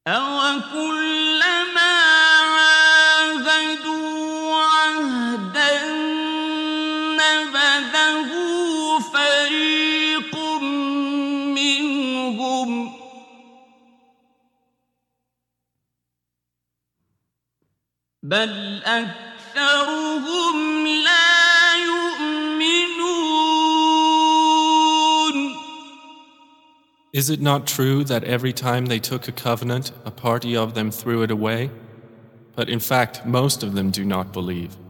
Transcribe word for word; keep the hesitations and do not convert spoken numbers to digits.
أَوَكُلَّمَا عَاهَدُوا عَهْدًا نَّبَذَهُ فَرِيقٌ مِّنْهُم ۚ بَلْ أَكْثَرُهُمْ لَا يُؤْمِنُونَ. Is it not true that every time they took a covenant, a party of them threw it away? But in fact, most of them do not believe.